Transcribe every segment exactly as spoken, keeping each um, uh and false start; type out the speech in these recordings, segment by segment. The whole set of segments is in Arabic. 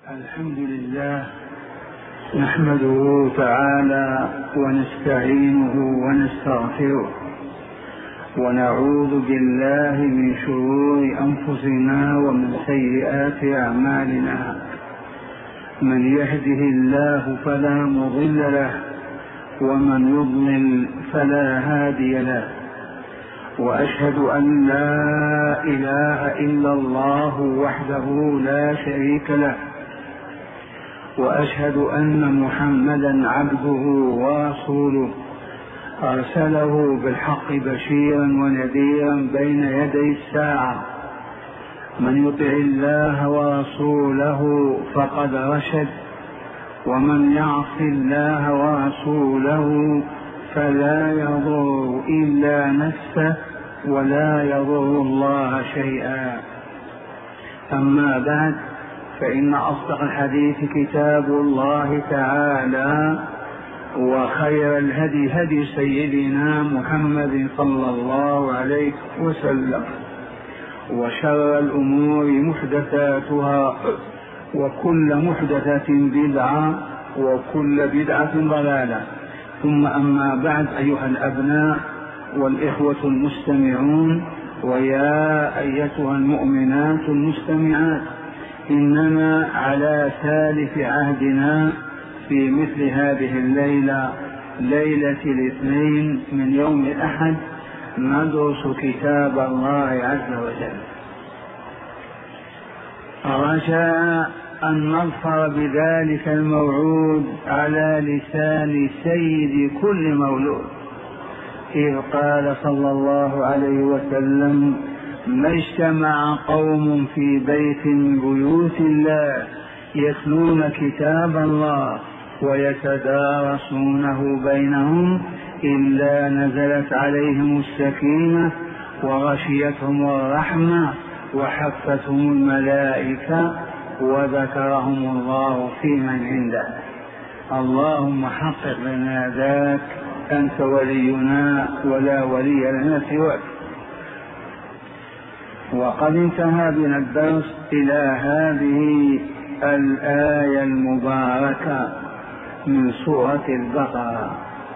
الحمد لله نحمده تعالى ونستعينه ونستغفره ونعوذ بالله من شرور أنفسنا ومن سيئات أعمالنا. من يهده الله فلا مضل له ومن يضلل فلا هادي له، وأشهد أن لا إله إلا الله وحده لا شريك له، وأشهد أن محمدا عبده ورسوله أرسله بالحق بشيرا ونذيرا بين يدي الساعة. من يطع الله ورسوله فقد رشد، ومن يعص الله ورسوله فلا يضر إلا نفسه ولا يضر الله شيئا. أما بعد، فإن أصدق الحديث كتاب الله تعالى، وخير الهدي هدي سيدنا محمد صلى الله عليه وسلم، وشر الأمور محدثاتها، وكل محدثة بدعة، وكل بدعة ضلالة. ثم أما بعد، أيها الأبناء والإخوة المستمعون، ويا أيتها المؤمنات المستمعات، إننا على ثالث عهدنا في مثل هذه الليلة، ليلة الاثنين من يوم الأحد، ندرس كتاب الله عز وجل. رجاء أن نظفر بذلك الموعود على لسان سيد كل مولود، إذ قال صلى الله عليه وسلم: ما اجتمع قوم في بيت من بيوت الله يتلون كتاب الله ويتدارسونه بينهم إلا نزلت عليهم السكينة وغشيتهم الرحمة وحفتهم الملائكة وذكرهم الله في من عنده. اللهم حقق لنا ذاك، أنت ولينا ولا ولي لنا سواك. وقد انتهى بنا الدرس إلى هذه الآية المباركة من سورة البقرة،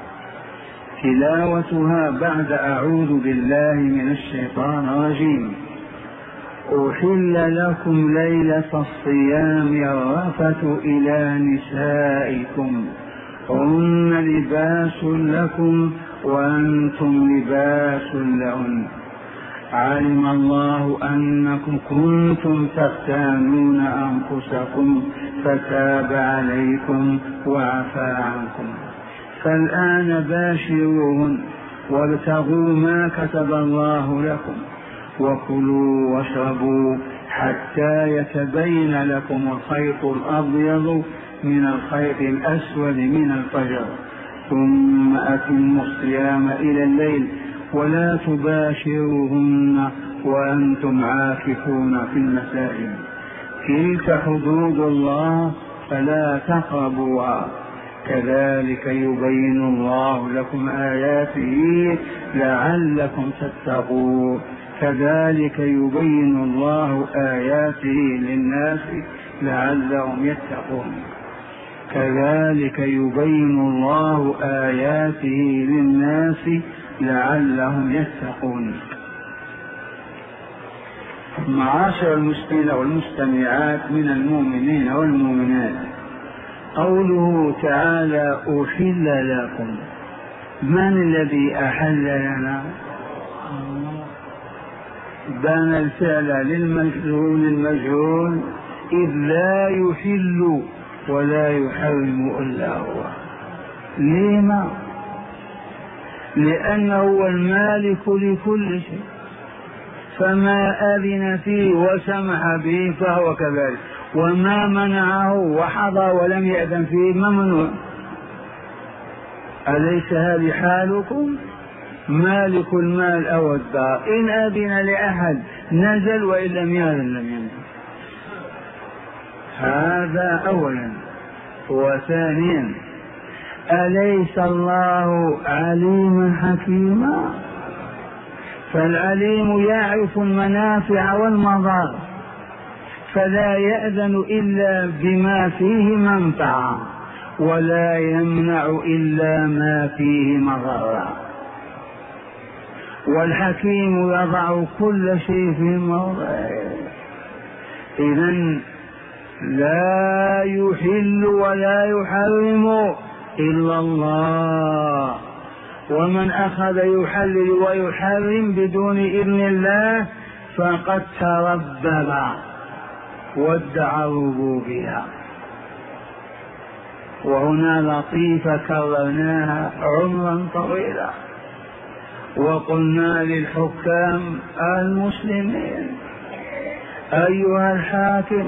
تلاوتها بعد أعوذ بالله من الشيطان الرجيم: أحل لكم ليلة الصيام الرفث إلى نسائكم هن لباس لكم وأنتم لباس لهن علم الله أنكم كنتم تختانون أنفسكم فتاب عليكم وعفى عنكم، فالآن باشروهن وابتغوا ما كتب الله لكم وكلوا واشربوا حتى يتبين لكم الخيط الأبيض من الخيط الأسود من الفجر، ثم أتموا الصيام إلى الليل ولا تباشروهن وأنتم عاكفون في المساجد، تلك حدود الله فلا تقربوها، كذلك يبين الله لكم آياته لعلكم تتقون، كذلك يبين الله آياته للناس لعلهم يتقون، كذلك يبين الله آياته للناس لعلهم يتقون. معاشر المسلمين والمستمعات من المؤمنين والمؤمنات، قوله تعالى: أحل لكم، من الذي أحل لنا؟ بان الفعل للمجهول المجهول، إذ لا يحل ولا يحرم إلا هو. لما؟ لأنه هو المالك لكل شيء، فما أذن فيه وسمح به فهو كذلك، وما منعه وحضر ولم يأذن فيه ممنوع. أليس هذه حالكم؟ مالك المال أو الدار، إن أذن لأحد نزل، وإن لم يأذن لم ينزل. هذا أولا. وثانيا، أليس الله عليما حكيما؟ فالعليم يعرف المنافع والمضار، فلا يأذن إلا بما فيه منفعة ولا يمنع إلا ما فيه مضرة، والحكيم يضع كل شيء في موضعه. إذن لا يحل ولا يحرم إلا الله، ومن أخذ يحلل ويحرم بدون إذن الله فقد تربب وادعى الربوبية. وهنا لطيفة كررناها عمرا طويلا، وقلنا للحكام المسلمين: أيها الحاكم،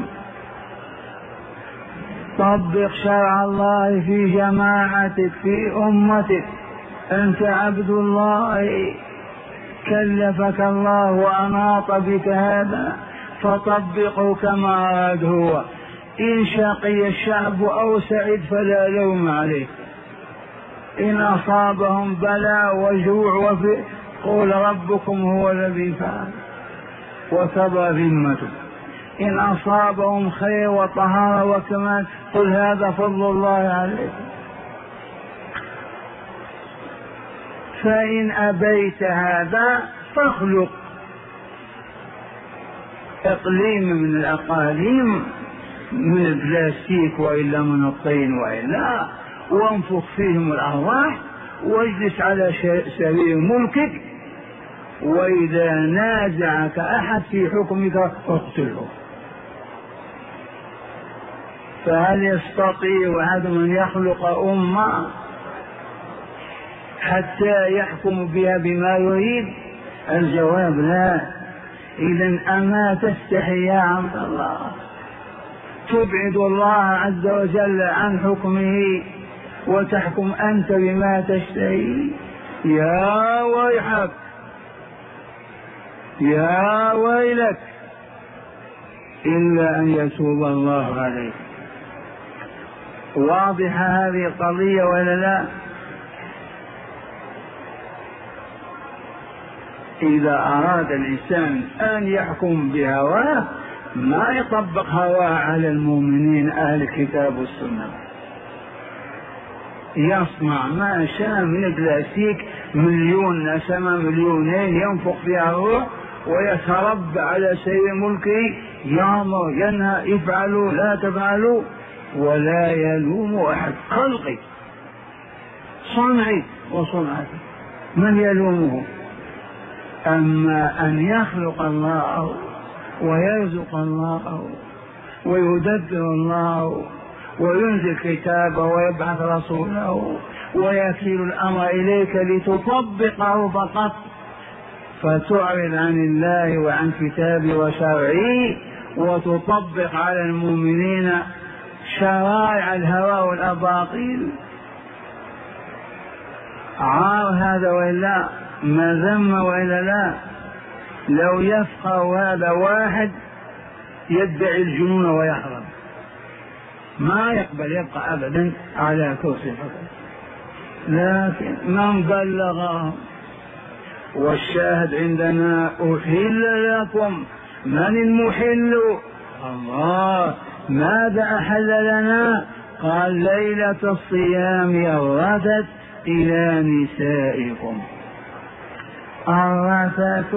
طبق شرع الله في جماعتك في أمتك، أنت عبد الله، كلفك الله وأناط بك هذا، فطبقه كما أراد هو. إن شقي الشعب أو سعد فلا لوم عليه، إن أصابهم بلاء وجوع وفي قول ربكم هو الذي فعل وكبر ذمته، إن أصابهم خير وطهارة وكمال قل هذا فضل الله عليكم. فإن أبيت هذا فاخلق إقليم من الأقاليم من البلاستيك وإلا من الطين وإلا، وانفخ فيهم الأرواح واجلس على سرير ملكك، وإذا نازعك أحد في حكمك اقتله. فهل يستطيع أحد أن يخلق أمة حتى يحكم بها بما يريد؟ الجواب لا. إذن أما تستحي يا عبد الله تبعد الله عز وجل عن حكمه وتحكم أنت بما تشتهي؟ يا ويحك، يا ويلك، إلا أن يتوب الله عليك. واضحة هذه القضية ولا لا؟ إذا أراد الإنسان أن يحكم بهواه ما يطبق هواه على المؤمنين أهل الكتاب والسنة، يصنع ما شاء من البلاستيك، مليون نسمة مليونين، ينفخ فيها الروح ويتربى على سير ملكه، يأمر ينهى، افعلوا لا تفعلوا، ولا يلوم أحد. خلقي صنعي وصنعتي، من يلومه؟ أما أن يخلق الله ويرزق الله ويدبر الله وينزل كتابه ويبعث رسوله ويكيل الأمر إليك لتطبقه فقط، فتعرض عن الله وعن كتابه وشرعه وتطبق على المؤمنين شرائع الهوى والأباطيل. عار هذا وإلا، مذمة وإلا لا. لو يفقه هذا واحد يدعي الجنون ويحرم، ما يقبل يبقى أبدا على كرسي الحكم، لكن من بلغهم. والشاهد عندنا: أحل لكم. من المحل؟ الله. ماذا أحل لنا؟ قال: ليلة الصيام الرفث إلى نسائكم. الرفث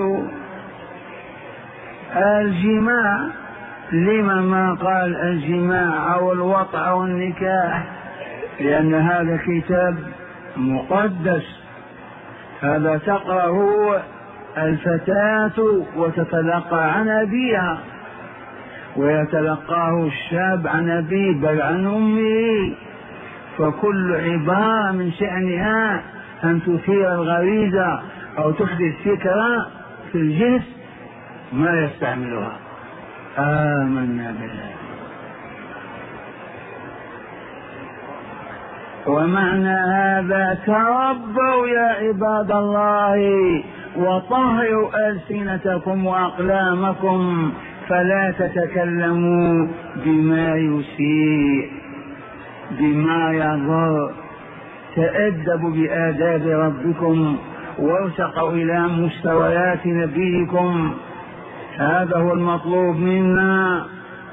الجماع، لما ما قال الجماع أو الوطء أو النكاح؟ لأن هذا كتاب مقدس، هذا تقرأه الفتاة وتتلقى عن أبيها، ويتلقاه الشاب عن أبيه بل عن أمه، فكل عبارة من شأنها أن تثير الغريزة أو تحدث فكرة في الجنس ما يستعملها. آمنا بالله. ومعنى هذا: تربوا يا عباد الله وطهروا ألسنتكم وأقلامكم فلا تتكلموا بما يسيء بما يضر. تأدبوا بآداب ربكم وارتقوا إلى مستويات نبيكم، هذا هو المطلوب منا.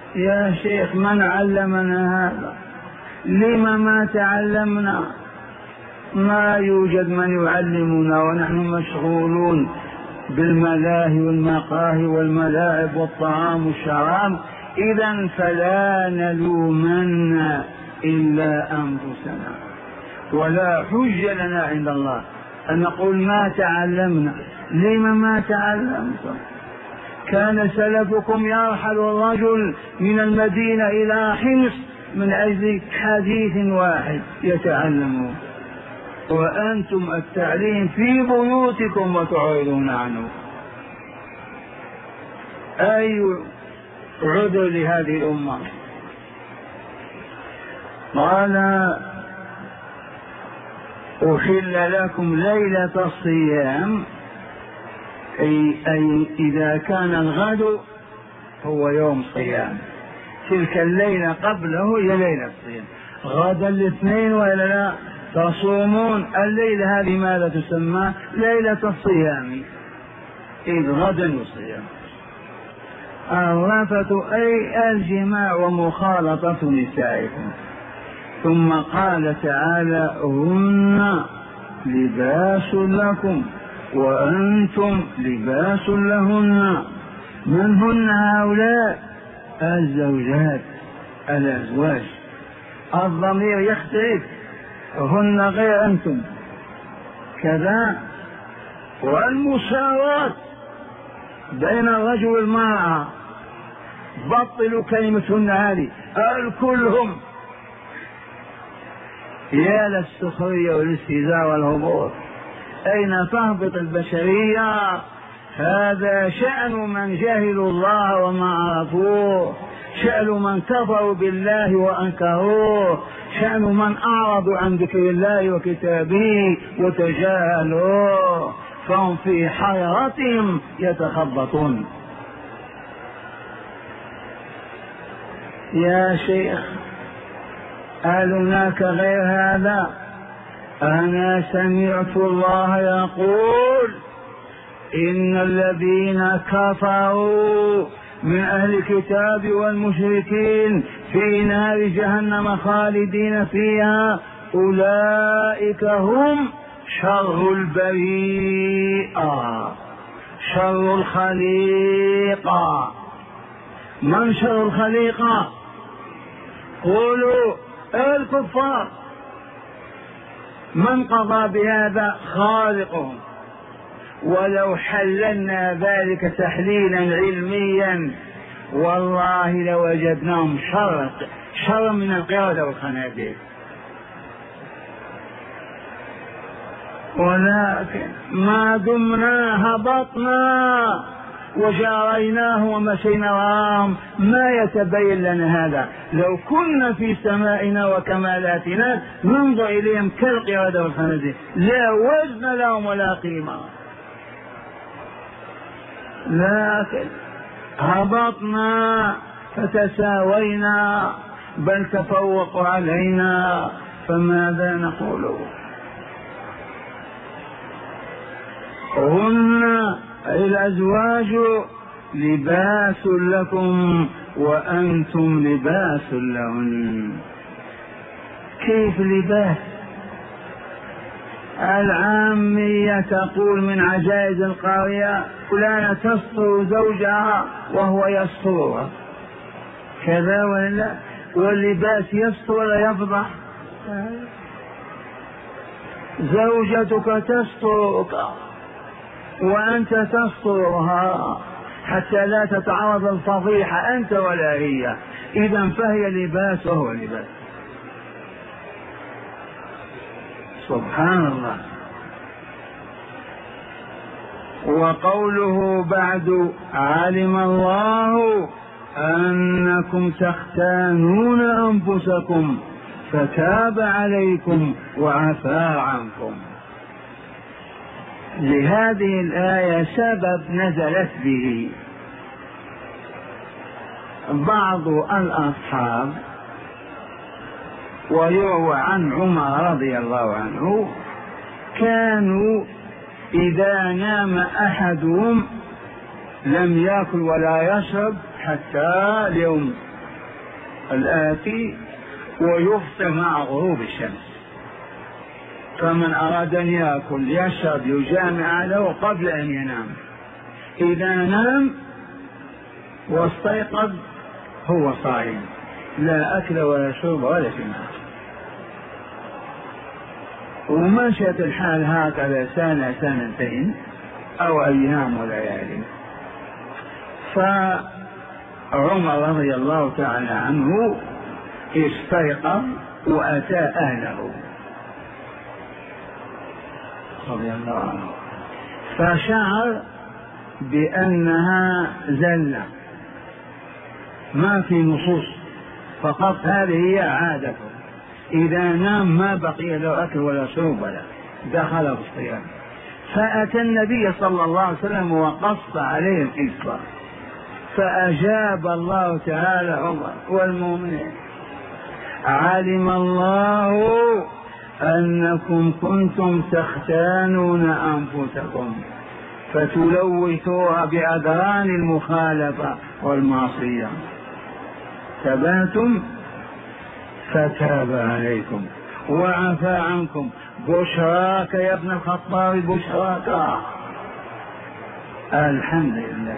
يا شيخ من علمنا هذا؟ لما ما تعلمنا؟ ما يوجد من يعلمنا ونحن مشغولون بالملاهي والمقاهي والملاعب والطعام والشراب. إذا فلا نلومن إلا أنفسنا، ولا حجة لنا عند الله أن نقول ما تعلمنا. لما ما تعلمتم؟ كان سلفكم يرحل الرجل من المدينة إلى حمص من أجل حديث واحد يتعلمون، وأنتم التعليم في بيوتكم وتعرضون عنه. أي عذر لهذه الأمة؟ قال أحل لكم ليلة الصيام، أي, أي إذا كان الغد هو يوم صيام، تلك الليلة قبله هي ليلة الصيام. غدا الاثنين وإلا لا تصومون الليلة هذه ماذا تسمى؟ ليلة الصيام، إذ غدا الصيام. الرفث أي الجماع ومخالطة نسائكم. ثم قال تعالى هن لباس لكم وأنتم لباس لهن. من هن هؤلاء؟ الزوجات، الأزواج. الضمير يختلف، هن غير أنتم كذا. والمساواة بين الرجل والمرأة، بطلوا كلمة هن هذه، الكلهم. يا للسخرية والاستهزاء والهبوط، أين تهبط البشرية؟ هذا شأن من جهلوا الله وما عرفوه، شأن من كفروا بالله وأنكروه، شأن من أعرضوا عن ذكر الله وكتابه وتجاهلوه، فهم في حيرتهم يتخبطون. يا شيخ هل هناك غير هذا؟ أنا سمعت الله يقول إن الذين كفروا من أهل الكتاب والمشركين في نار جهنم خالدين فيها أولئك هم شر البريئة، شر الخليقة. من شر الخليقة؟ قولوا الكفار. من قضى بهذا؟ خالقهم. ولو حللنا ذلك تحليلا علميا والله لوجدناهم شر شر من القردة والخنازير. ولكن ما دمنا هبطنا وجاريناه ومشينا وراهم ما يتبين لنا هذا. لو كنا في سمائنا وكمالاتنا ننظر إليهم كالقردة والخنازير، لا وزن لهم ولا قيمة. لكن هبطنا فتساوينا بل تفوقوا علينا، فماذا نقول؟ هن الأزواج لباس لكم وأنتم لباس لهن. كيف لباس؟ العامية تقول من عجائز القارئة فلانة تستر زوجها وهو يسترها، كذا ولا؟ واللباس يستر ولا يفضح؟ زوجتك تسترك وأنت تسترها حتى لا تتعرض الفضيحة أنت ولا هي، إذا فهي لباس وهو لباس. سبحان الله. وقوله بعد علم الله أنكم تختانون أنفسكم فتاب عليكم وعفى عنكم. لهذه الآية سبب نزلت به. بعض الأصحاب ويروى عن عمر رضي الله عنه كانوا إذا نام أحدهم لم يأكل ولا يشرب حتى اليوم الآتي ويفطر مع غروب الشمس. فمن أراد أن يأكل يشرب يجامع له قبل أن ينام. إذا نام واستيقظ هو صائم، لا أكل ولا شرب ولا جماع. ومشيت الحال هكذا سنة سنتين أو أيام وليالي. فعمر رضي الله تعالى عنه استيقظ وأتى أهله رضي الله عنه، فشعر بأنها زلة، ما في نصوص، فقط هذه هي عادته، إذا نام ما بقي له أكل ولا شرب ولا دخل في الصيام. فأتى النبي صلى الله عليه وسلم وقص عليه القصة، فأجاب الله تعالى عمر والمؤمنين: علم الله أنكم كنتم تختانون أنفسكم فتلوثوها بأدران المخالفة والمعصية، تباتم فتاب عليكم وعفى عنكم. بشراك يا ابن الخطاب، بشراك. الحمد لله.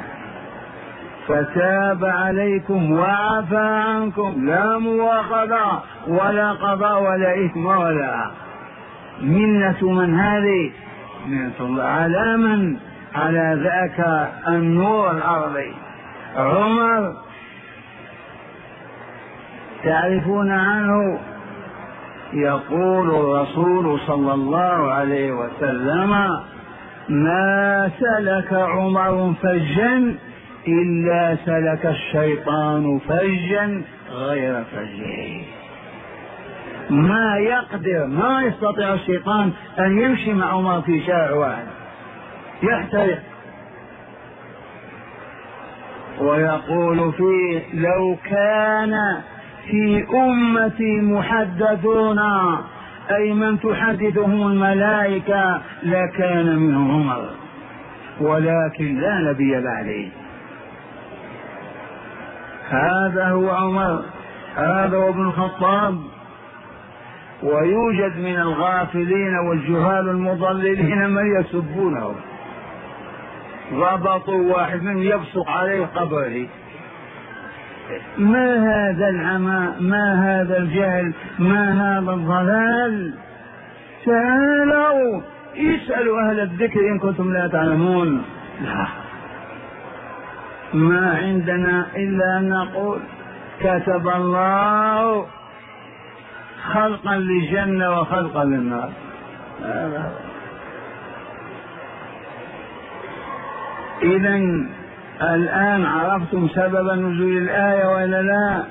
فتاب عليكم وعفى عنكم، لا مواخذة ولا قضاء ولا إثم ولا منة. من هذه؟ منة الله. على من؟ على ذاك النور الأرضي عمر. تعرفون عنه يقول الرسول صلى الله عليه وسلم: ما سلك عمر فجا إلا سلك الشيطان فجا غير فجه. ما يقدر، ما يستطيع الشيطان أن يمشي مع عمر في شارع واحد، يحترق. ويقول فيه: لو كان في أمتي محدثون، أي من تحدثهم الملائكة، لكان منهم عمر، ولكن لا نبي بعده. هذا هو عمر، هذا هو ابن الخطاب. ويوجد من الغافلين والجهال المضللين من يسبونه، ضبطوا واحد من يبصق عليه قبره. ما هذا العمى، ما هذا الجهل، ما هذا الضلال؟ تعالوا اسألوا أهل الذكر إن كنتم لا تعلمون. لا، ما عندنا إلا أن نقول: كتب الله خلقا للجنة وخلقا للنار. إذن الآن عرفتم سبب نزول الآية ولا لا؟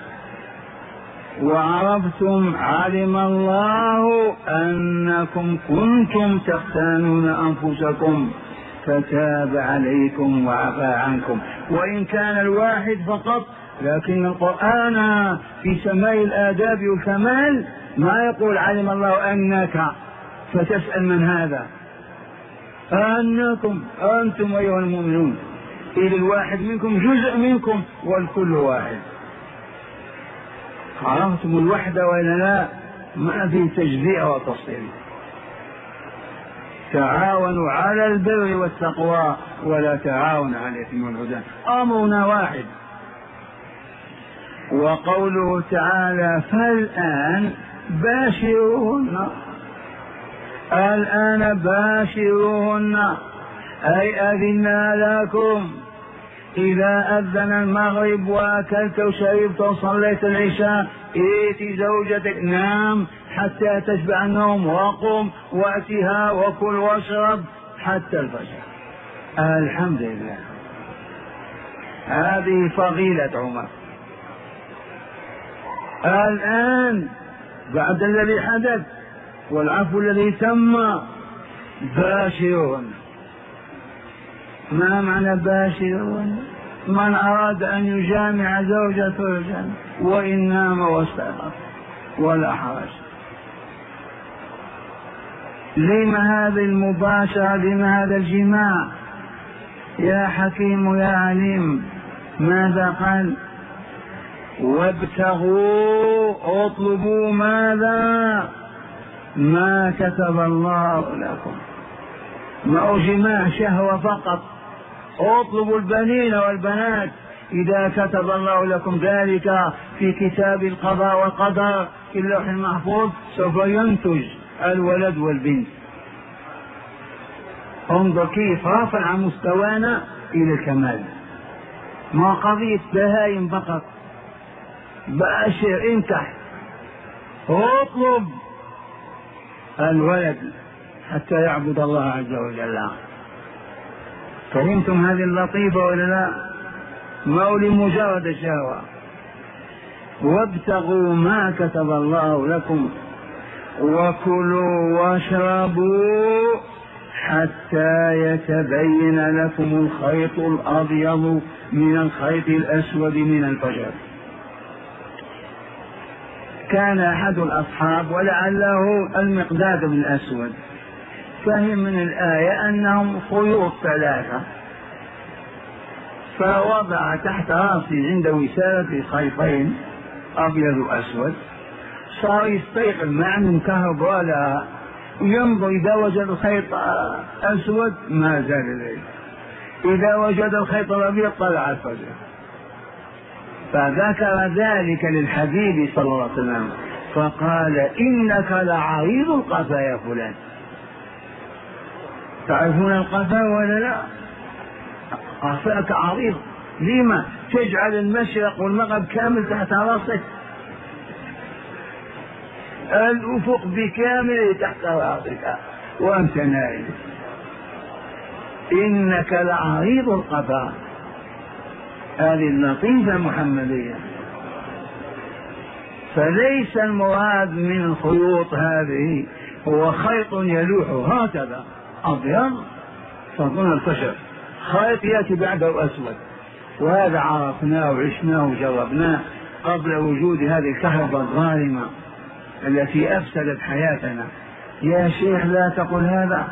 وعرفتم علم الله أنكم كنتم تختانون أنفسكم فتاب عليكم وعفى عنكم. وإن كان الواحد فقط، لكن القرآن في سماء الآداب والكمال ما يقول علم الله أنك فتسأل من هذا، أنكم أنتم أيها المؤمنون، إذ الواحد منكم جزء منكم والكل واحد. عرفتم الوحدة ولا لا؟ ما في تجزئة وتفصيل. تعاونوا على البر والتقوى ولا تعاونوا على الإثم والعدوان، أمرنا واحد. وقوله تعالى: فالآن باشروهن، الآن باشروهن أي أذنا لكم إذا أذن المغرب وأكلت وشربت وصليت العشاء، ائت زوجتك، نام حتى تشبع النوم، وقم وأتها وكل واشرب حتى الفجر. الحمد لله. هذه فضيلة عمر. الآن بعد الذي حدث والعفو الذي تم، باشرون. ما معنى باشرون؟ من أراد أن يجامع زوجته الجنة وإن نام واستيقظ ولا حرج. لما هذه المباشرة؟ لما هذا الجماع؟ يا حكيم يا عليم، ماذا قال؟ وابتغوا اطلبوا ماذا؟ ما كتب الله لكم. ما هو جماع شهوة فقط. اطلبوا البنين والبنات إذا كتب الله لكم ذلك في كتاب القضاء والقدر في اللوح المحفوظ سوف ينتج الولد والبنت. انظر كيف رفع مستوانا إلى الكمال. ما قضية بهايم فقط. بأشر انكح اطلب الولد حتى يعبد الله عز وجل. فهمتم هذه اللطيفة ولا لا؟ ما هو لمجرد الشهوة. وابتغوا ما كتب الله لكم وكلوا واشربوا حتى يتبين لكم الخيط الأبيض من الخيط الأسود من الفجر. كان أحد الأصحاب ولعله المقداد بن الأسود فهم من الآية أنهم خيوط ثلاثة، فوضع تحت رأسه عند وسادة خيطين أبيض وأسود. صار يستيقظ مع من كهرب ولا ينظر، إذا وجد الخيط أسود ما زال الليل، إذا وجد الخيط الأبيض طلع الفجر. فذكر ذلك للحبيب صلى الله عليه وسلم فقال إنك لعريض القفا يا فلان. تعرفون القفا ولا لا؟ قفاك عريض. لما تجعل المشرق والمغرب كامل تحت راسك؟ الأفق بكامل تحت راسك وأنت نائم. إنك لعريض القفا. هذه اللطيفة محمدية. فليس المراد من الخيوط هذه هو خيط يلوح هكذا أبيض فضل الفجر، خيط يأتي بعده أسود، وهذا عرفناه وعشناه وجربناه قبل وجود هذه الكهرباء الظالمة التي أفسدت حياتنا. يا شيخ لا تقل هذا،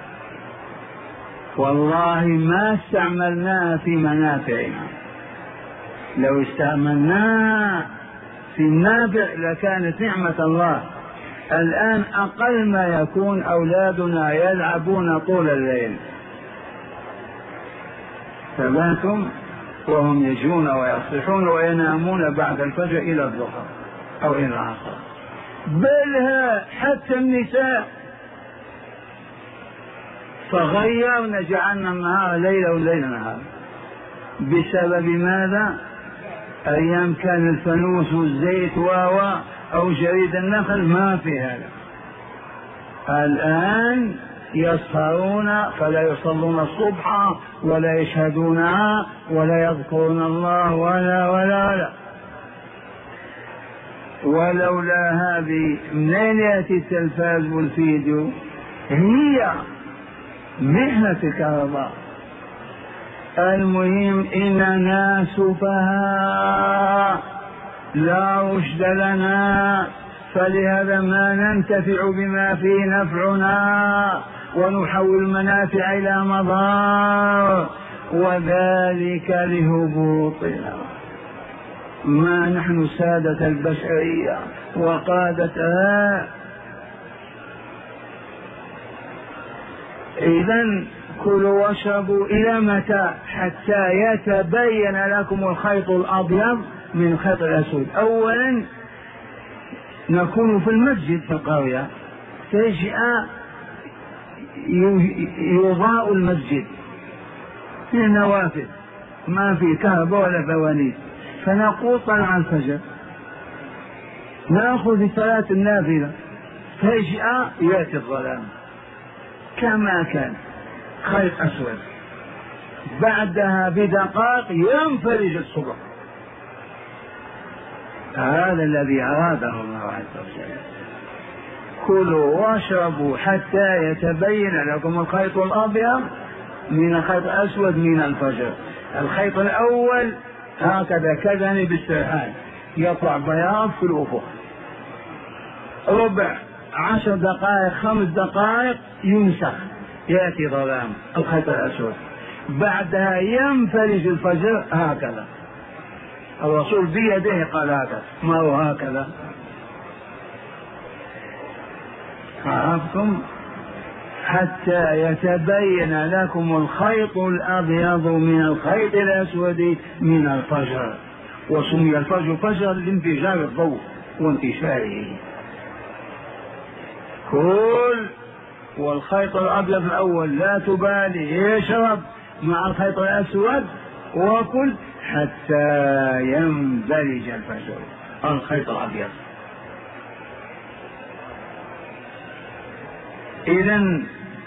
والله ما استعملناها في منافعنا. لو استعملناها في النافع لكانت نعمة الله. الآن أقل ما يكون أولادنا يلعبون طول الليل، ثباتهم وهم يجون ويصحون وينامون بعد الفجر إلى الظهر أو إلى العصر. بل حتى النساء فغيرنا، جعلنا النهار ليلا والليل نهار. بسبب ماذا؟ أيام كان الفانوس والزيت واوا أو جريد النخل ما في هذا. الآن يسهرون فلا يصلون الصبح ولا يشهدونها ولا يذكرون الله ولا ولا ولا. ولولا هذه منين يأتي التلفاز والفيديو؟ هي محنة الكهرباء. المهم إننا سفهاء لا رشد لنا، فلهذا ما ننتفع بما فيه نفعنا ونحول المنافع إلى مضار، وذلك لهبوطنا. ما نحن سادة البشرية وقادتها. إذن كلوا واشربوا إلى متى؟ حتى يتبين لكم الخيط الأبيض من الخيط الأسود. أولا نكون في المسجد في القرية، فجأة يضاء المسجد في النوافذ، ما في كهرباء ولا فوانيس، فنقول طلع الفجر نأخذ صلاة النافلة، فجأة يأتي الظلام كما كان خيط أسود، بعدها بدقائق ينفرج الصبح. هذا الذي أراده الله عز وجل. كلوا واشربوا حتى يتبين لكم الخيط الأبيض من الخيط الأسود من الفجر. الخيط الأول هكذا كذنب السرحان يطلع بياض في الأفق، ربع عشر دقائق خمس دقائق ينسخ يأتي ظلام الخيط الأسود، بعدها ينفرج الفجر هكذا. الرسول بيده قال هكذا، ما هو هكذا. عرفتم؟ حتى يتبين لكم الخيط الأبيض من الخيط الأسود من الفجر. وسمي الفجر فجر لانفجار الضوء وانتشاره. كل والخيط الأبيض الأول لا تبالي، يشرب مع الخيط الأسود وكل حتى ينبلج الفجر الخيط الأبيض. إذن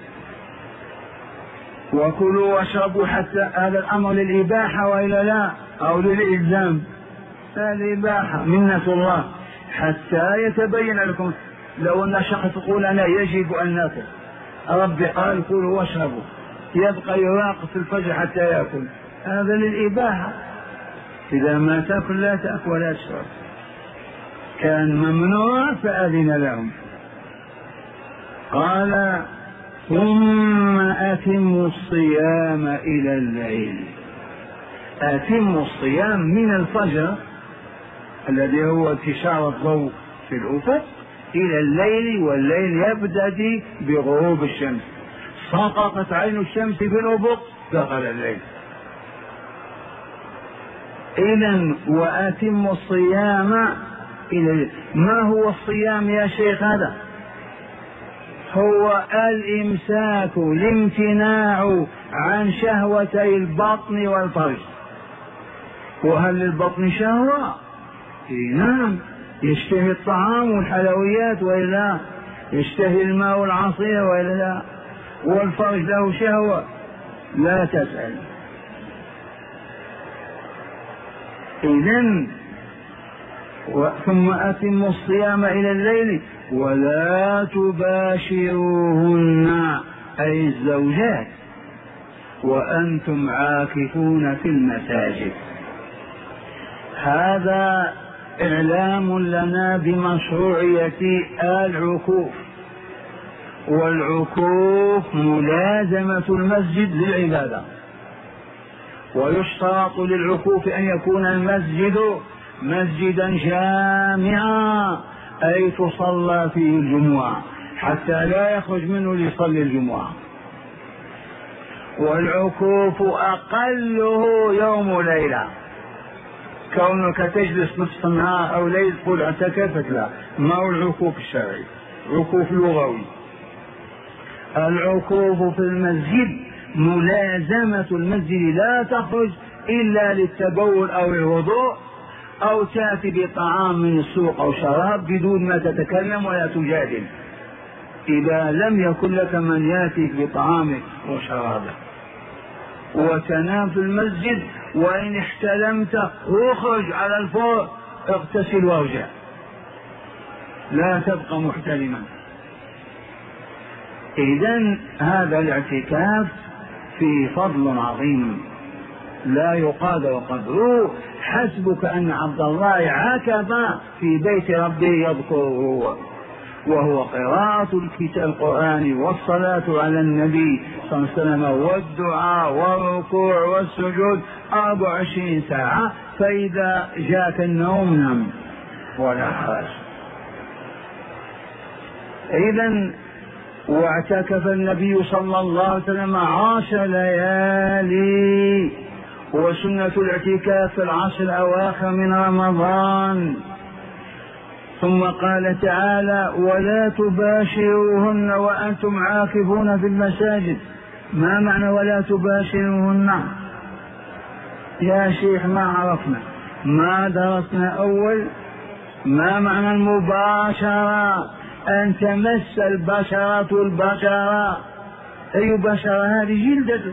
وكلوا واشربوا حتى، هذا الأمر للإباحة وإلا لا؟ أو للإلزام؟ الإباحة منة الله حتى يتبين لكم. لو أن شخص يقول أنا يجب أن نأكل، ربي قال كلوا واشربوا، يبقى يراقب في الفجر حتى يأكل، هذا للإباحة. إذا ما تأكل لا تأكل ولا تشرب، كان ممنوع فأذن لهم. قال ثم أتموا الصيام إلى الليل. أتموا الصيام من الفجر الذي هو انتشار الضوء في الأفق إلى الليل، والليل يبتدي بغروب الشمس. سقطت عين الشمس في الأفق دخل الليل. إذن وأتموا الصيام إلى الليل. ما هو الصيام يا شيخ؟ هذا هو الإمساك، الامتناع عن شهوتي البطن والفرج. وهل للبطن شهوة؟ نعم، يشتهي الطعام والحلويات وإلا، يشتهي الماء والعصير وإلا لا، والفرج له شهوة لا تسأل. إذن ثم أتموا الصيام إلى الليل ولا تباشروهن أي الزوجات وأنتم عاكفون في المساجد. هذا إعلام لنا بمشروعية العكوف، والعكوف ملازمة المسجد للعبادة. ويشترط للعكوف أن يكون المسجد مسجدا جامعا أي تصلى فيه الجمعة، حتى لا يخرج منه ليصلي الجمعة. والعكوف أقله يوم ليلة. كونك تجلس نصف النهار أو ليل تقول اعتكفت، لا، ما هو العكوف الشرعي، عكوف لغوي. العكوف في المسجد ملازمة المسجد، لا تخرج إلا للتبول أو الوضوء، أو تأتي بطعام من السوق أو شراب بدون ما تتكلم ولا تجادل، إذا لم يكن لك من يأتيك بطعامك وشرابك. وتنام في المسجد، وإن احتلمت اخرج على الفور، اغتسل وارجع، لا تبقى محتلما. إذن هذا الاعتكاف في فضل عظيم لا يقادر قدره. حسبك أن عبد الله عكف في بيت ربه يذكره، وهو قراءة الكتاب القرآن والصلاة على النبي صلى الله عليه وسلم والدعاء والركوع والسجود أربع وعشرين ساعة. فإذا جاءك النوم نم ولا حرج. إذن واعتكف النبي صلى الله عليه وسلم عشر ليالي، وسنة الاعتكاف في العشر الأواخر من رمضان. ثم قال تعالى ولا تباشروهن وأنتم عاكفون في المساجد. ما معنى ولا تباشروهن يا شيخ؟ ما عرفنا، ما درسنا أول. ما معنى المباشرة؟ أن تمس البشرة البشرة. أي بشرة؟ هذه جلدته.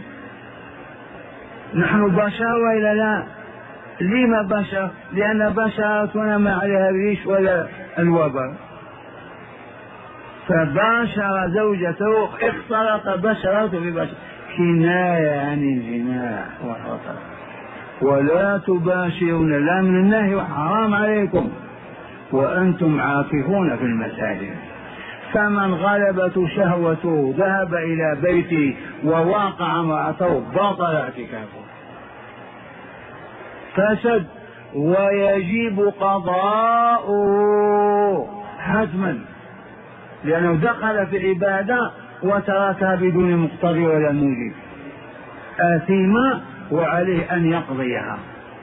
نحن بشر وإلا لا؟ لما بشر؟ لأن بشرتنا ما عليها الريش ولا الوبر. فباشر زوجته، اختلط بشرته ببشر، كناية عن الجناح والخطر. ولا تباشرون، لا من النهي وحرام عليكم، وأنتم عاكفون في المساجد. فمن غلبته شهوته ذهب إلى بيته وواقع امرأته بطل اعتكافه، فسد. ويجب قضاؤه حتما، لأنه دخل في العبادة وتركها بدون مقتضي ولا موجب، آثم وعليه أن يقضيها.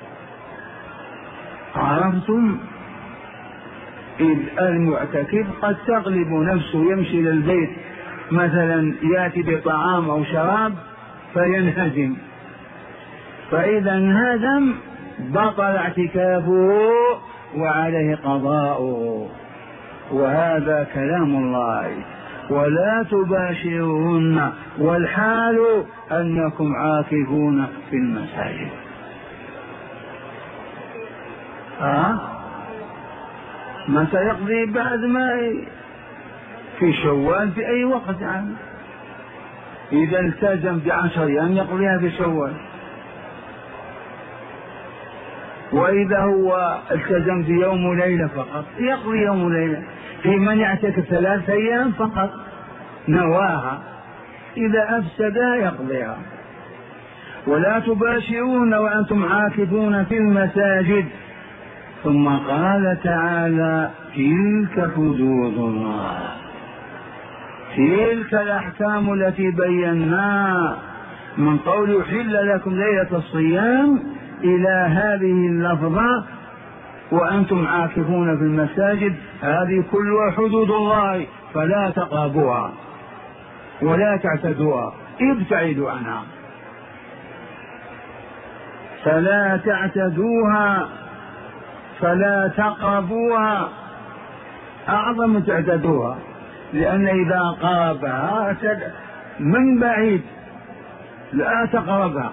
عرفتم؟ إذ المعتكف قد تغلب نفسه، يمشي للبيت مثلا يأتي بطعام أو شراب فينهزم، فإذا انهزم بطل اعتكافه وعليه قضاؤه. وهذا كلام الله. ولا تباشرون والحال أنكم عاكفون في المساجد. أه؟ ما سيقضي بعد ما في شوال في أي وقت يعني. إذا التزم بعشر أيام يقضيها في شوال، وإذا هو التزم بيوم وليلة فقط يقضي يوم وليلة. في من يعتكف ثلاث أيام فقط نواها، إذا أفسد يقضيها. ولا تباشرون وأنتم عاكفون في المساجد. ثم قال تعالى تلك حدود الله، تلك الأحكام التي بيناها من قول يحل لكم ليلة الصيام إلى هذه اللفظة وأنتم عاكفون في المساجد، هذه كلها حدود الله فلا تقربوها ولا تعتدوها، ابتعدوا عنها، فلا تعتدوها فلا تقربوها. أعظم تعتدوها، لأن إذا قربها من بعيد لا تقربها.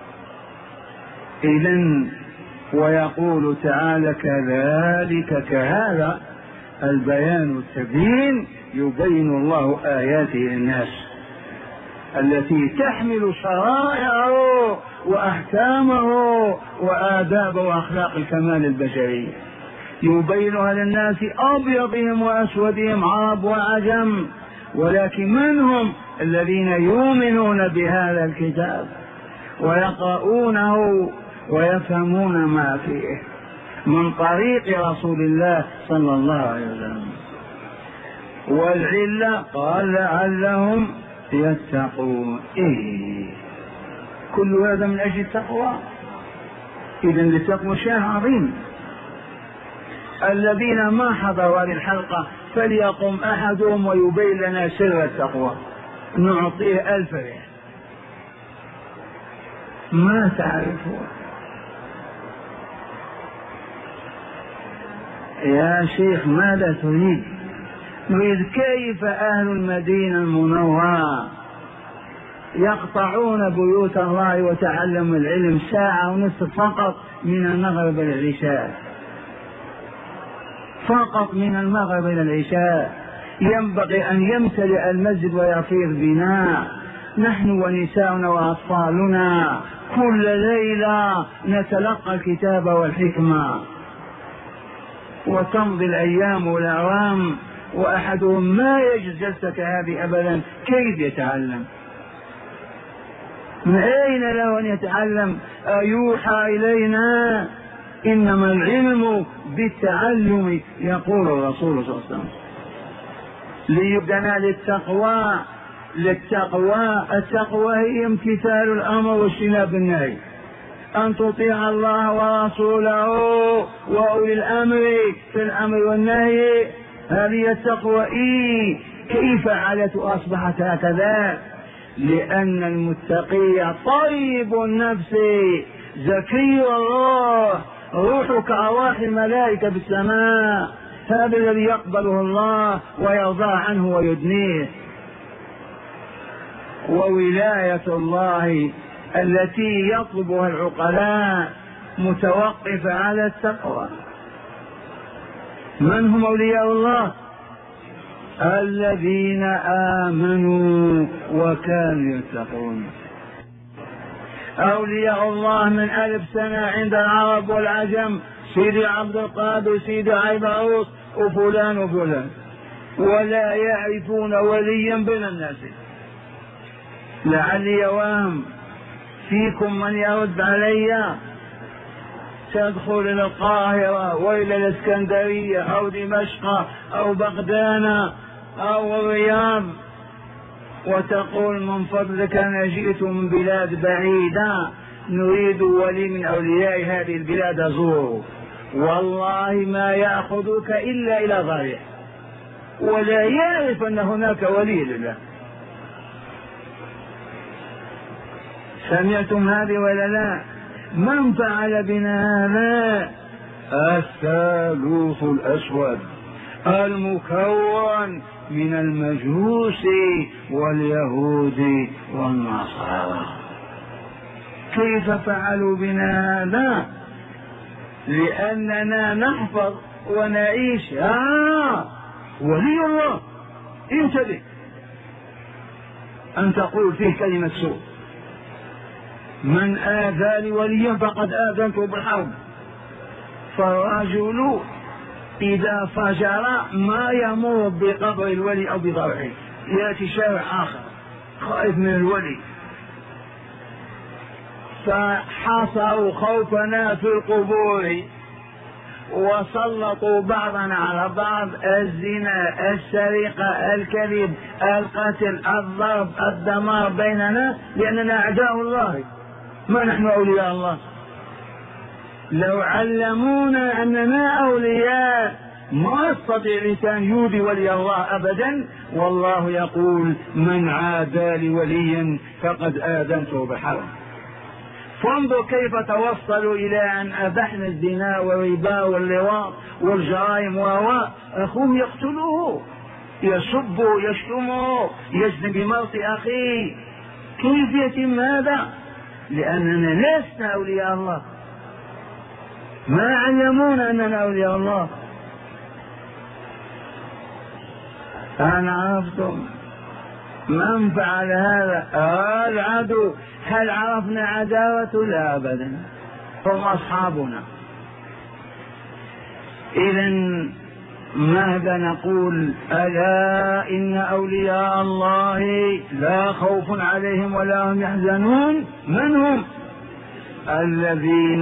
إذن ويقول تعالى كذلك، كهذا البيان التبيين يبين الله آياته للناس التي تحمل شرائعه وأحكامه وآداب وأخلاق الكمال البشري، يبينها للناس أبيضهم وأسودهم عرب وعجم. ولكن من هم الذين يؤمنون بهذا الكتاب ويقرؤونه ويفهمون ما فيه من طريق رسول الله صلى الله عليه وسلم. والعلة قال لعلهم يتقون. إيه كل هذا من أجل التقوى. إذن للتقوى شيء عظيم. الذين ما حضروا هذه الحلقة فليقم أحدهم ويبين لنا سر التقوى، نعطيه ألف ريال. ما تعرفون يا شيخ ماذا تريد؟ نريد كيف أهل المدينة المنورة يقطعون بيوت الله وتعلموا العلم ساعة ونصف فقط من المغرب إلى العشاء، فقط من المغرب إلى العشاء. ينبغي أن يمتلئ المسجد ويفيض بنا نحن ونساؤنا وأطفالنا كل ليلة نتلقى الكتاب والحكمة، وتمضي الأيام والأعوام وأحدهم ما يجد جلسة هذه أبدا. كيف يتعلم؟ من أين له أن يتعلم؟ أيوحى إلينا إنما العلم بالتعلم، يقول الرسول صلى الله عليه وسلم. ليبدنا للتقوى. للتقوى التقوى هي امتثال الأمر واجتناب النهي، أن تطيع الله ورسوله وأولي الأمر في الأمر والنهي. هذه التقوى. إيه كيف فعلت أصبحت هكذا؟ لأن المتقي طيب النفس زكي الروح، روح كأرواح الملائكة بالسماء. هذا الذي يقبله الله ويرضى عنه ويدنيه. وولاية الله التي يطلبها العقلاء متوقفة على التقوى. من هم أولياء الله؟ الذين آمنوا وكانوا يتقون. أولياء الله من ألف سنة عند العرب والعجم، سيدي عبد القادر، سيدي عيباوس، وفلان وفلان، ولا يعرفون وليا بين الناس. لعلي وهم فيكم من يرد علي. تدخل إلى القاهرة وإلى الإسكندرية أو دمشق أو بغداد أو الرياض وتقول من فضلك أنا جئت من بلاد بعيدة نريد ولي من أولياء هذه البلاد أزوره، والله ما يأخذك إلا إلى ضريح ولا يعرف أن هناك ولي لله. سمعتم هذه ولا لا؟ من فعل بنا هذا؟ الثالوث الأسود المكون من المجوس واليهود والنصارى. كيف فعلوا بنا هذا؟ لأننا نحفظ ونعيش آه ولي الله. انتبه أن تقول فيه كلمة سوء، من آذى لوليا فقد آذنته بالحرب. فالرجل إذا فجر ما يمر بقبر الولي أو بضرعه، يأتي شارع آخر خائف من الولي، فحصروا خوفنا في القبور وسلطوا بعضنا على بعض، الزنا، السرقة، الكذب، القتل، الضرب، الدمار بيننا، لأننا أعداء الله ما نحن أولياء الله. لو علمونا أننا أولياء ما يستطيع الإنسان يؤذي ولي الله أبدا، والله يقول من عادى لوليا فقد آذنته بحرب. فانظر كيف توصلوا إلى أن أبحنا الزنا والربا واللواط والجرائم وهو أخوهم يقتلوه، يسبوا، يشتموا، يزني بموت أخيه. كيف يتم هذا؟ لأننا لسنا أولياء الله، ما علمونا أننا أولياء الله. أنا عرفتم من فعل هذا؟ آه العدو. هل عرفنا عداوته؟ لا أبدا، هم أصحابنا. إذن ماذا نقول؟ ألا إن أولياء الله لا خوف عليهم ولا هم يحزنون. من هم؟ الذين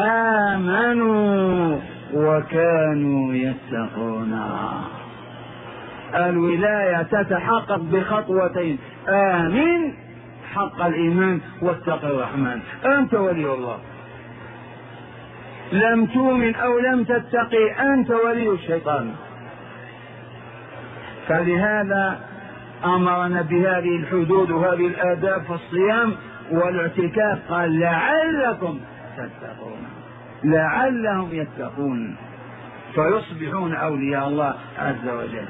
آمنوا وكانوا يتقون. الولاية تتحقق بخطوتين: آمن حق الإيمان واتق الرحمن. أنت ولي الله، لم تؤمن أو لم تتقي أنت ولي الشيطان. فلهذا أمرنا بهذه الحدود وهذه الآداب في الصيام والاعتكاف، قال لعلكم تتقون، لعلهم يتقون فيصبحون أولياء الله عز وجل.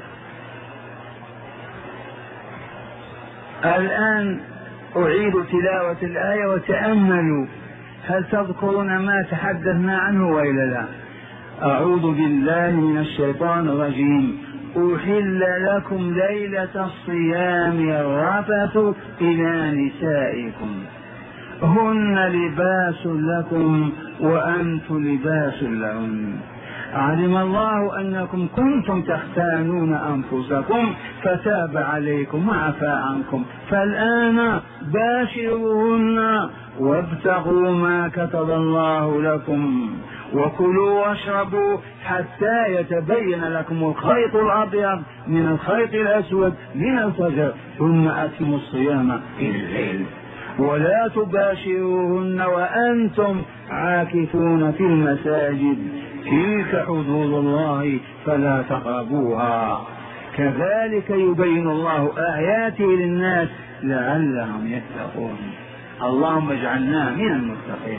الآن أعيد تلاوة الآية وتأملوا هل تذكرون ما تحدثنا عنه وإلا لا؟ أعوذ بالله من الشيطان الرجيم. أحل لكم ليلة الصيام الرفث إلى نسائكم هن لباس لكم وأنتم لباس لهن علم الله أنكم كنتم تختانون أنفسكم فتاب عليكم وعفى عنكم فالآن باشروهن وابتغوا ما كتب الله لكم وكلوا واشربوا حتى يتبين لكم الخيط الأبيض من الخيط الأسود من الفجر ثم أتموا الصيام إلى الليل ولا تباشروهن وأنتم عاكفون في المساجد تلك حدود الله فلا تقربوها كذلك يبين الله آياته للناس لعلهم يتقون. اللهم اجعلنا من المتقين.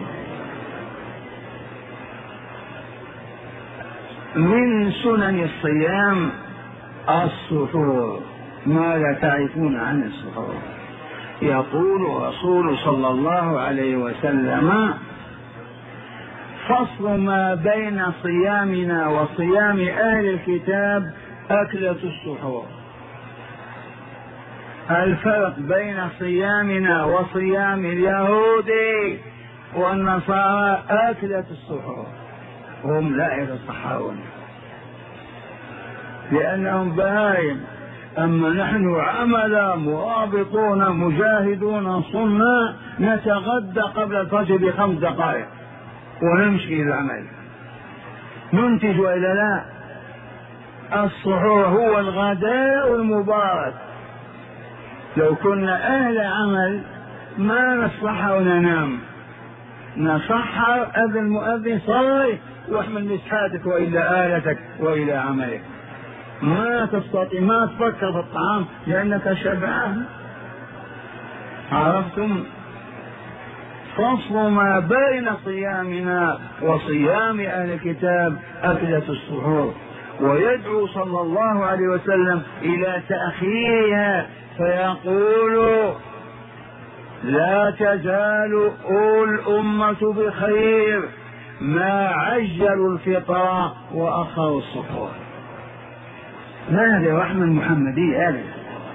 من سنن الصيام السحور. ماذا تعرفون عن السحور؟ يقول الرسول صلى الله عليه وسلم فصل ما بين صيامنا وصيام أهل الكتاب أكلة السحور. الفرق بين صيامنا وصيام اليهود والنصارى أكلة السحور. هم لا يتصحرون لأنهم بهائم، أما نحن عملا مرابطون مجاهدون صنع نتغدى قبل الفجر بخمس دقائق ونمشي إلى العمل، ننتج وإلا لا؟ السحور هو الغداء المبارك. لو كنا أهل عمل ما نصحى وننام، نصحى أذن المؤذن صلي واحمل مسحاتك وإلى آلتك وإلى عملك. ما تستطيع ما تفكر في الطعام لأنك شبعان. عرفتم؟ فصل ما بين صيامنا وصيام أهل الكتاب أكلة السحور. ويدعو صلى الله عليه وسلم إلى تأخيرها فيقول: لا تزال الأمة بخير ما عجلوا الفطر وأخروا السحور. ما هذه رحمة محمدية هذه؟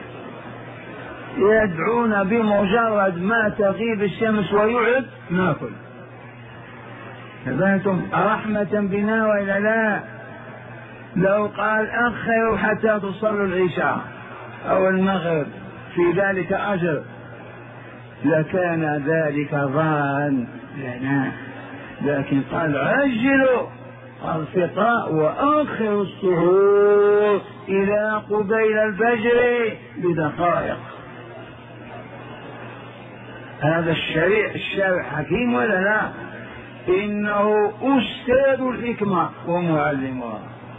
يدعون بمجرد ما تغيب الشمس ويعد ناكل. فهمتم؟ رحمة بنا وإلا لا؟ لو قال أخروا حتى تصلوا العشاء أو المغرب في ذلك أجر لكان ذلك ضارا لنا، لكن قال عجلوا الفطر وآخر السحور إلى قبيل الفجر بدقائق. هذا الشريع الشارع حكيم ولا لا؟ إنه أستاذ الحكمة ومعلمها.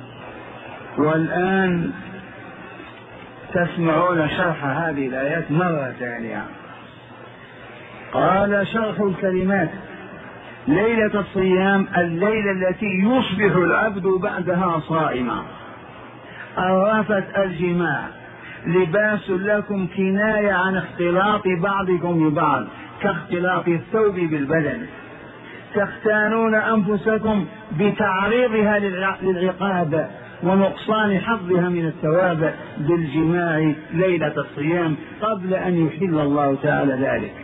والآن تسمعون شرح هذه الآيات مرة ثانية. قال شرح الكلمات: ليلة الصيام الليلة التي يصبح العبد بعدها صائما. الرفث الجماع لباس لكم كناية عن اختلاط بعضكم ببعض كاختلاط الثوب بالبدن. تختانون أنفسكم بتعريضها للعقاب ونقصان حظها من الثواب بالجماع ليلة الصيام قبل أن يحل الله تعالى ذلك.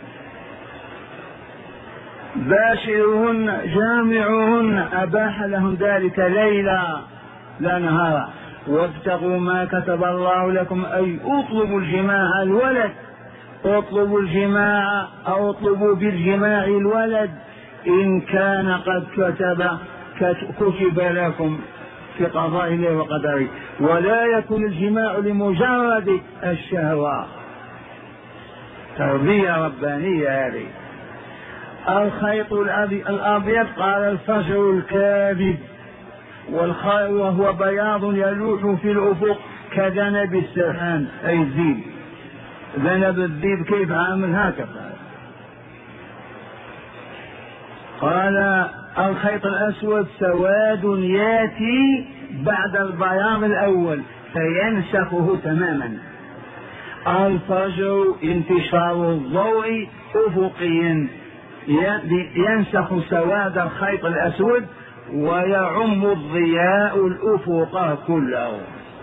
باشروهن جامعوهن أباح لهم ذلك ليلا لا نهارا. وابتغوا ما كتب الله لكم أي اطلبوا الجماع الولد، اطلبوا الجماع أو اطلبوا بالجماع الولد إن كان قد كتب كتب لكم في قضاء الله وقدره، ولا يكون الجماع لمجرد الشهوة. تربية ربانية هذه. الخيط الأبيض قال الفجر الكاذب، وهو بياض يلوح في الأفق كذنب السرحان أي الذيب. ذنب الذيب كيف عامل هكذا. قال الخيط الأسود سواد ياتي بعد البياض الأول فينسخه تماما. الفجر انتشار الضوء أفقيا ينسخ سواد الخيط الأسود ويعم الضياء الأفق كله.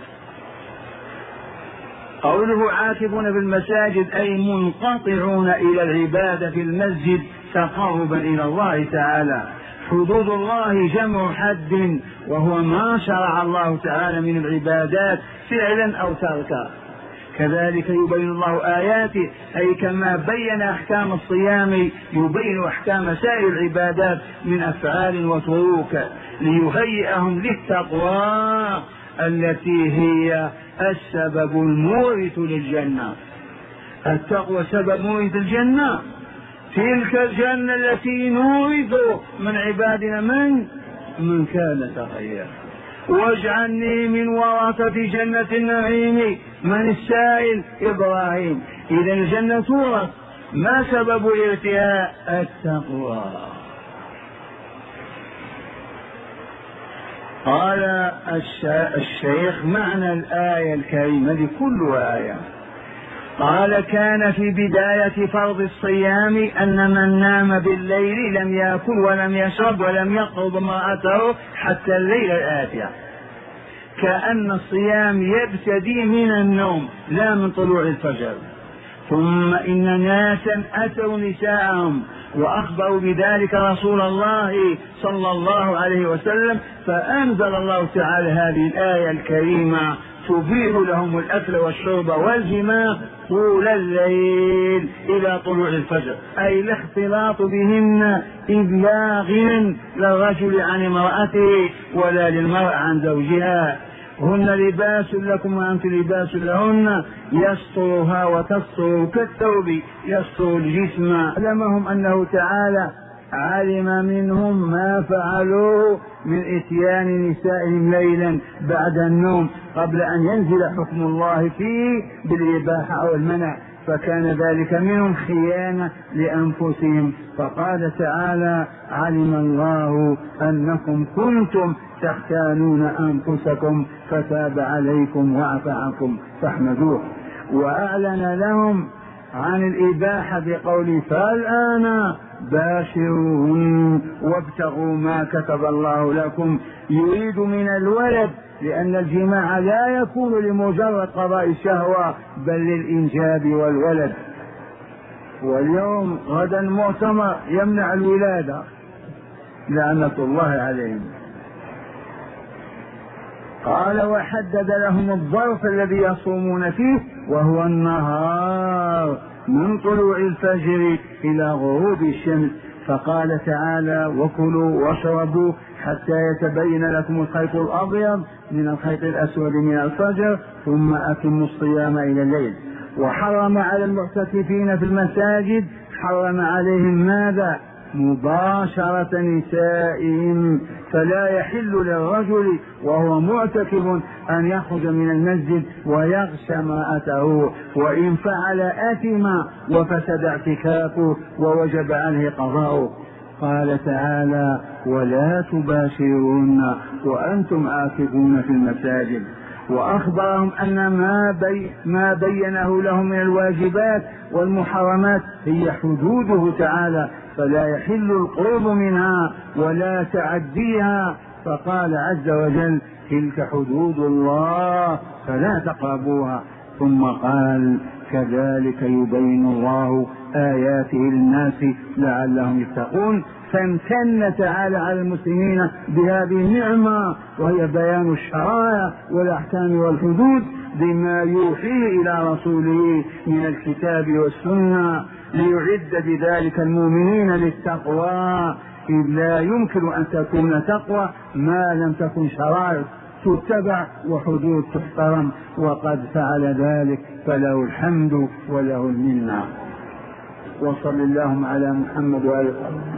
قوله عاكفون بالمساجد أي منقطعون إلى العبادة في المسجد تقربا إلى الله تعالى. حدود الله جمع حد وهو ما شرع الله تعالى من العبادات فعلا أو تركا. كذلك يبين الله آياته أي كما بين أحكام الصيام يبين أحكام سائر العبادات من أفعال وتروك ليهيئهم للتقوى التي هي السبب المورث للجنة. التقوى سبب مورث الجنة، تلك الجنة التي نورث من عبادنا من من كان تقيا. واجعلني من ورثة جنة النعيم من السائل إبراهيم. إذا الجنة تورث، ما سبب إرثها؟ التقوى. قال الشيخ معنى الآية الكريمة لكل آية. قال كان في بداية فرض الصيام أن من نام بالليل لم يأكل ولم يشرب ولم يقرب امرأته حتى الليلة الآتية، كأن الصيام يبتدي من النوم لا من طلوع الفجر. ثم إن ناسا أتوا نساءهم وأخبروا بذلك رسول الله صلى الله عليه وسلم، فأنزل الله تعالى هذه الآية الكريمة تبيح لهم الأكل والشرب والجماع طول الليل إلى طلوع الفجر، أي الاختلاط بهن إبلاغ للرجل عن امرأته ولا للمرأة عن زوجها. هن لباس لكم وأنتم لباس لهن، يسترها وتستر كالثوب يستر الجسم. علمهم أنه تعالى علم منهم ما فعلوه من إتيان نسائهم ليلا بعد النوم قبل أن ينزل حكم الله فيه بالإباحة أو المنع، فكان ذلك منهم خيانة لأنفسهم. فقال تعالى: علم الله أنكم كنتم تختانون أنفسكم فتاب عليكم وعفى عنكم فاحمدوه. وأعلن لهم عن الإباحة بقوله: فالآن باشروهن وابتغوا ما كتب الله لكم. يريد من الولد، لأن الجماع لا يكون لمجرد قضاء الشهوة بل للإنجاب والولد. واليوم غدا مؤتمر يمنع الولادة لعنة الله عليهم. قال: وحدد لهم الظرف الذي يصومون فيه وهو النهار من طلوع الفجر إلى غروب الشمس. فقال تعالى: وكلوا واشربوا حتى يتبين لكم الخيط الأبيض من الخيط الأسود من الفجر ثم أتموا الصيام إلى الليل. وحرم على المعتكفين في المساجد، حرم عليهم ماذا؟ مباشرة نسائهم. فلا يحل للرجل وهو معتكف أن يخرج من المسجد ويغشى امرأته، وإن فعل أثم وفسد اعتكافه ووجب عليه قضاؤه. قال تعالى: ولا تباشرون وأنتم عاكفون في المساجد. وأخبرهم أن ما, بي ما بينه لهم من الواجبات والمحرمات هي حدوده تعالى، فلا يحل القرب منها ولا تعديها. فقال عز وجل: تلك حدود الله فلا تقربوها. ثم قال: كذلك يبين الله آياته للناس لعلهم يتقون. فامتن تعالى على المسلمين بهذه النعمة، وهي بيان الشرائع والأحكام والحدود بما يوحيه إلى رسوله من الكتاب والسنة، ليعد بذلك المؤمنين للتقوى، إذ لا يمكن أن تكون تقوى ما لم تكن شرائع تتبع وحدود تحترم، وقد فعل ذلك فله الحمد وله المنة. وصل اللهم على محمد وآله.